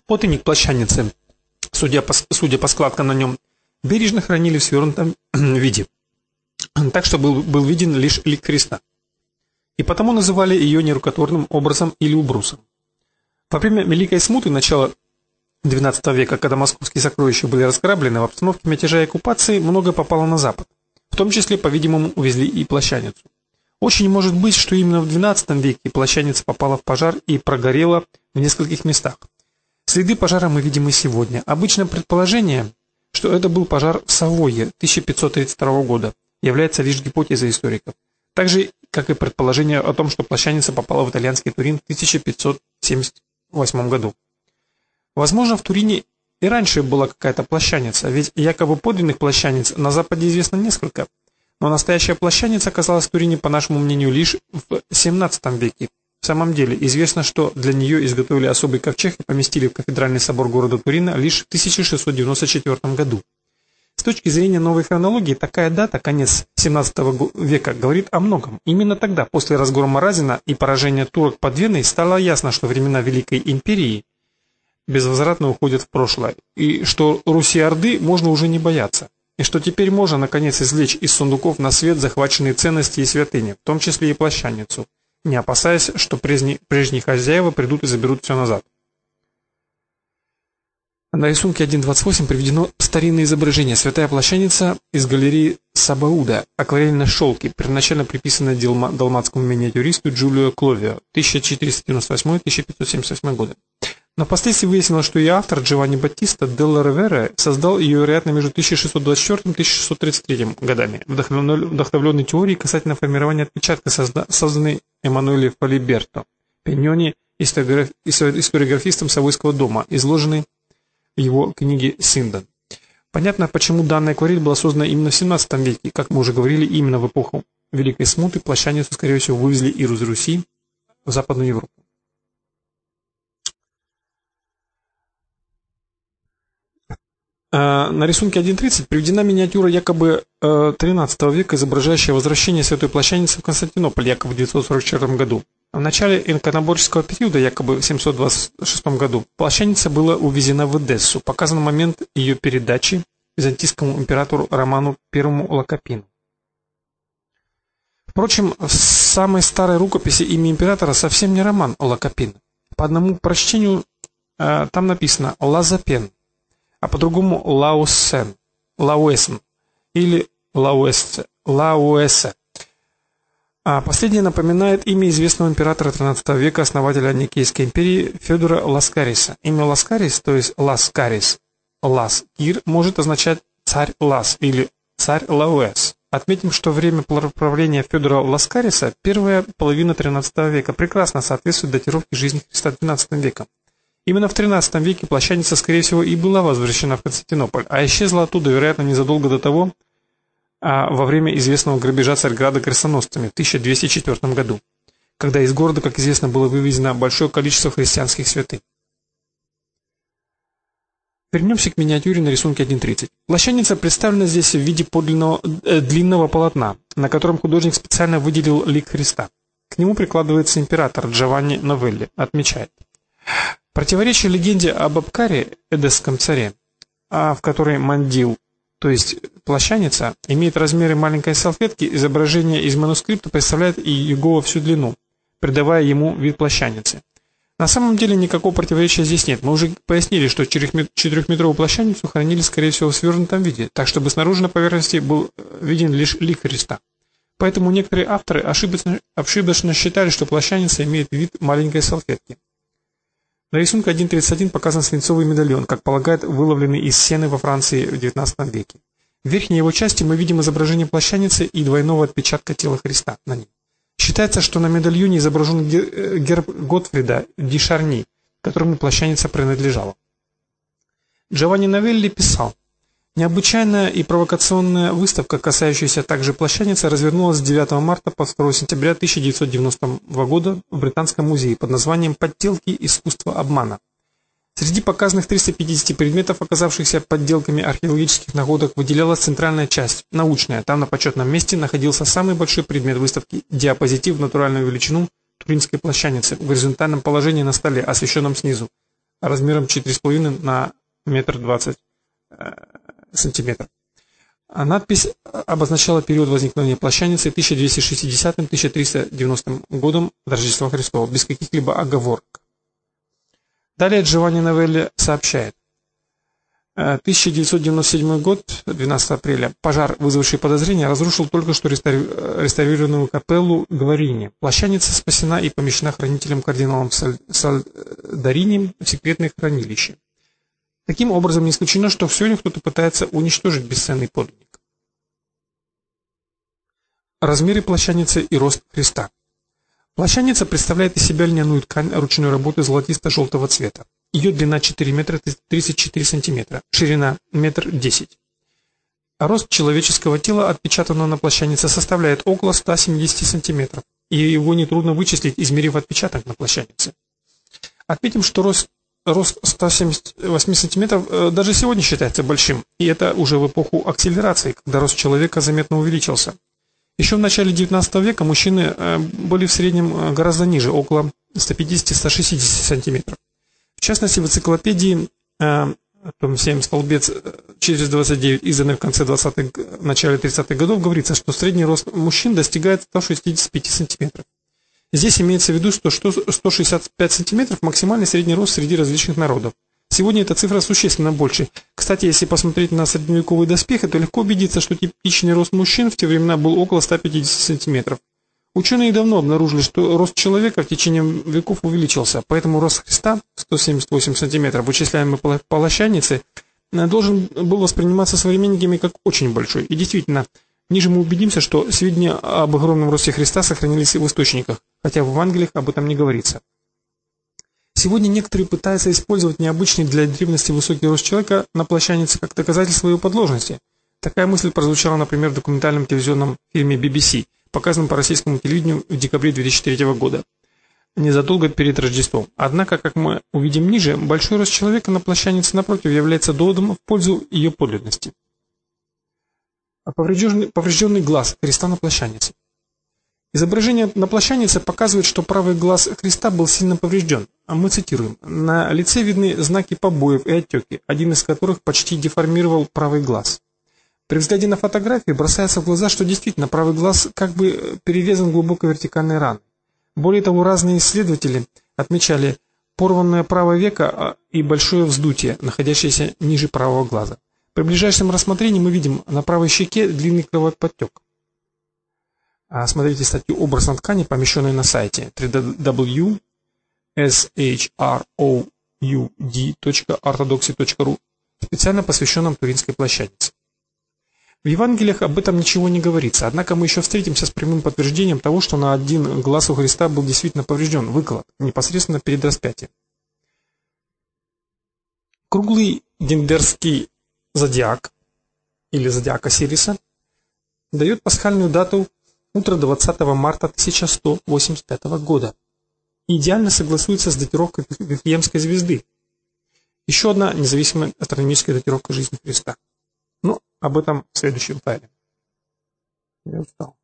Подлинник плащаницы, судя по складкам на нем, бережно хранили в свернутом виде, так что был виден лишь лик Христа. И потому называли ее нерукотворным образом или убрусом. Во время Великой Смуты начала XII века, когда московские сокровища были разграблены, в обстановке мятежа и оккупации многое попало на Запад. В том числе, по-видимому, увезли и плащаницу. Очень может быть, что именно в XII веке плащаница попала в пожар и прогорела в нескольких местах. Следы пожара мы видим и сегодня. Обычное предположение, что это был пожар в Савойе 1532 года, является лишь гипотезой историков. Так же, как и предположение о том, что плащаница попала в итальянский Турин в 1578 году. Возможно, в Турине и раньше была какая-то плащаница, ведь якобы подлинных плащаниц на Западе известно несколько. Но настоящая плащаница оказалась в Турине, по нашему мнению, лишь в XVII веке. В самом деле, известно, что для нее изготовили особый ковчег и поместили в кафедральный собор города Турина лишь в 1694 году. С точки зрения новой хронологии, такая дата, конец XVII века, говорит о многом. Именно тогда, после разгрома Разина и поражения турок под Веной, стало ясно, что времена Великой Империи безвозвратно уходят в прошлое, и что Руси-Орды можно уже не бояться, и что теперь можно, наконец, извлечь из сундуков на свет захваченные ценности и святыни, в том числе и плащаницу, не опасаясь, что прежние хозяева придут и заберут все назад. На рисунке 1.28 приведено старинное изображение «Святая плащаница» из галереи Сабауда, акварельной шелки, первоначально приписанной далматскому миниатюристу Джулио Кловио, 1498-1578 годы. Но впоследствии выяснилось, что ее автор Джованни Баттиста делла Ривера создал ее, вероятно, между 1624 и 1633 годами, вдохновленной теорией касательно формирования отпечатка, созданной Эммануэле Фалиберто, Пеньони, историографистом Савойского дома, изложенной в его книге «Синдан». Понятно, почему данная акварель была создана именно в XVII веке. Как мы уже говорили, именно в эпоху Великой Смуты плащаницу, скорее всего, вывезли из Руси в Западную Европу. На рисунке 1.30 приведена миниатюра якобы XIII века, изображающая возвращение святой плащаницы в Константинополь, якобы в 944 году. В начале иконоборческого периода, якобы в 726 году, плащаница была увезена в Эдессу. Показан момент ее передачи византийскому императору Роману I Лакопину. Впрочем, в самой старой рукописи имя императора совсем не Роман Лакопин. По одному прочтению там написано «Лазапен», а по-другому Лауэсен или Лауэсе. А последнее напоминает имя известного императора XIII века, основателя Никейской империи Федора Ласкариса. Имя Ласкарис, то есть Ласкарис, Лас-Кир, может означать царь Лас или царь Лауэс. Отметим, что время правления Федора Ласкариса, первая половина XIII века, прекрасно соответствует датировке жизни Христа XII веком. Именно в XIII веке плащаница, скорее всего, и была возвращена в Константинополь, а исчезла оттуда, вероятно, незадолго до того, во время известного грабежа Царьграда крестоносцами в 1204 году, когда из города, как известно, было вывезено большое количество христианских святынь. Вернемся к миниатюре на рисунке 1.30. Плащаница представлена здесь в виде подлинного длинного полотна, на котором художник специально выделил лик Христа. К нему прикладывается император Джованни Новелли, отмечает. Противоречие легенде об Абкаре, эдесском царе, в которой мандил, то есть плащаница, имеет размеры маленькой салфетки, изображение из манускрипта представляет и его во всю длину, придавая ему вид плащаницы. На самом деле никакого противоречия здесь нет. Мы уже пояснили, что 4-метровую плащаницу хранили, скорее всего, в свернутом виде, так чтобы снаружи на поверхности был виден лишь лик Христа. Поэтому некоторые авторы ошибочно считали, что плащаница имеет вид маленькой салфетки. На рисунке 1.31 показан свинцовый медальон, как полагают, выловленный из Сены во Франции в XIX веке. В верхней его части мы видим изображение плащаницы и двойного отпечатка тела Христа на ней. Считается, что на медальоне изображен герб Готфрида ди Шарни, которому плащаница принадлежала. Джованни Новелли писал: «Необычайная и провокационная выставка, касающаяся также плащаницы, развернулась с 9 марта по 2 сентября 1990 года в Британском музее под названием «Подделки. Искусство обмана». Среди показанных 350 предметов, оказавшихся подделками археологических находок, выделялась центральная часть, научная. Там на почетном месте находился самый большой предмет выставки – диапозитив в натуральную величину туринской плащаницы в горизонтальном положении на столе, освещенном снизу. размером 4,5 на 1,20 сантиметра. А надпись обозначала период возникновения плащаницы 1260-1390 годом до Рождества Христова, без каких-либо оговорок. Далее Джованни Новелли сообщает. 1997 год, 12 апреля, пожар, вызвавший подозрения, разрушил только что реставрированную капеллу Гварини. Плащаница спасена и помещена хранителем кардиналом Сальдарини в секретное хранилище. Таким образом, не исключено, что сегодня кто-то пытается уничтожить бесценный подлинник. Размеры плащаницы и рост Христа. Плащаница представляет из себя льняную ткань ручной работы золотисто-желтого цвета. Ее длина 4 метра 34 сантиметра, ширина 1,10 м. А рост человеческого тела, отпечатанного на плащанице, составляет около 170 сантиметров, и его нетрудно вычислить, измерив отпечаток на плащанице. Отметим, что рост 178 сантиметров даже сегодня считается большим, и это уже в эпоху акселерации, когда рост человека заметно увеличился. Еще в начале 19 века мужчины были в среднем гораздо ниже, около 150-160 сантиметров. В частности, в энциклопедии том 7 столбец через 29, изданной в конце 20-х, начале 30-х годов, говорится, что средний рост мужчин достигает 165 сантиметров. Здесь имеется в виду, что 165 сантиметров – максимальный средний рост среди различных народов. Сегодня эта цифра существенно больше. Кстати, если посмотреть на средневековые доспехи, то легко убедиться, что типичный рост мужчин в те времена был около 150 сантиметров. Ученые давно обнаружили, что рост человека в течение веков увеличился, поэтому рост Христа, 178 сантиметров, вычисляемый по плащанице, должен был восприниматься современниками как очень большой. И действительно, ниже мы убедимся, что сведения об огромном росте Христа сохранились и в источниках, хотя в Евангелиях об этом не говорится. Сегодня некоторые пытаются использовать необычный для древности высокий рост человека на плащанице как доказательство его подложности. Такая мысль прозвучала, например, в документальном телевизионном фильме BBC, показанном по российскому телевидению в декабре 2003 года, незадолго перед Рождеством. Однако, как мы увидим ниже, большой рост человека на плащанице, напротив, является доводом в пользу ее подлинности. Поврежденный глаз Христа на плащанице. Изображение на плащанице показывает, что правый глаз Христа был сильно поврежден. А мы цитируем. На лице видны знаки побоев и отеки, один из которых почти деформировал правый глаз. При взгляде на фотографии бросается в глаза, что действительно правый глаз как бы перерезан глубокой вертикальной раной. Более того, разные исследователи отмечали порванное правое веко и большое вздутие, находящееся ниже правого глаза. При ближайшем рассмотрении мы видим на правой щеке длинный кровоподтек. Смотрите статью «Образ на ткани», помещенную на сайте www.shroud.orthodoxy.ru, специально посвященном Туринской плащанице. В Евангелиях об этом ничего не говорится, однако мы еще встретимся с прямым подтверждением того, что на один глаз у Христа был действительно поврежден, выколот, непосредственно перед распятием. Круглый дендерский зодиак, или зодиак Осириса, дает пасхальную дату утро 20 марта 1185 года и идеально согласуется с датировкой Вифлеемской звезды. Еще одна независимая астрономическая датировка жизни Христа. Но об этом в следующем файле. Я устал.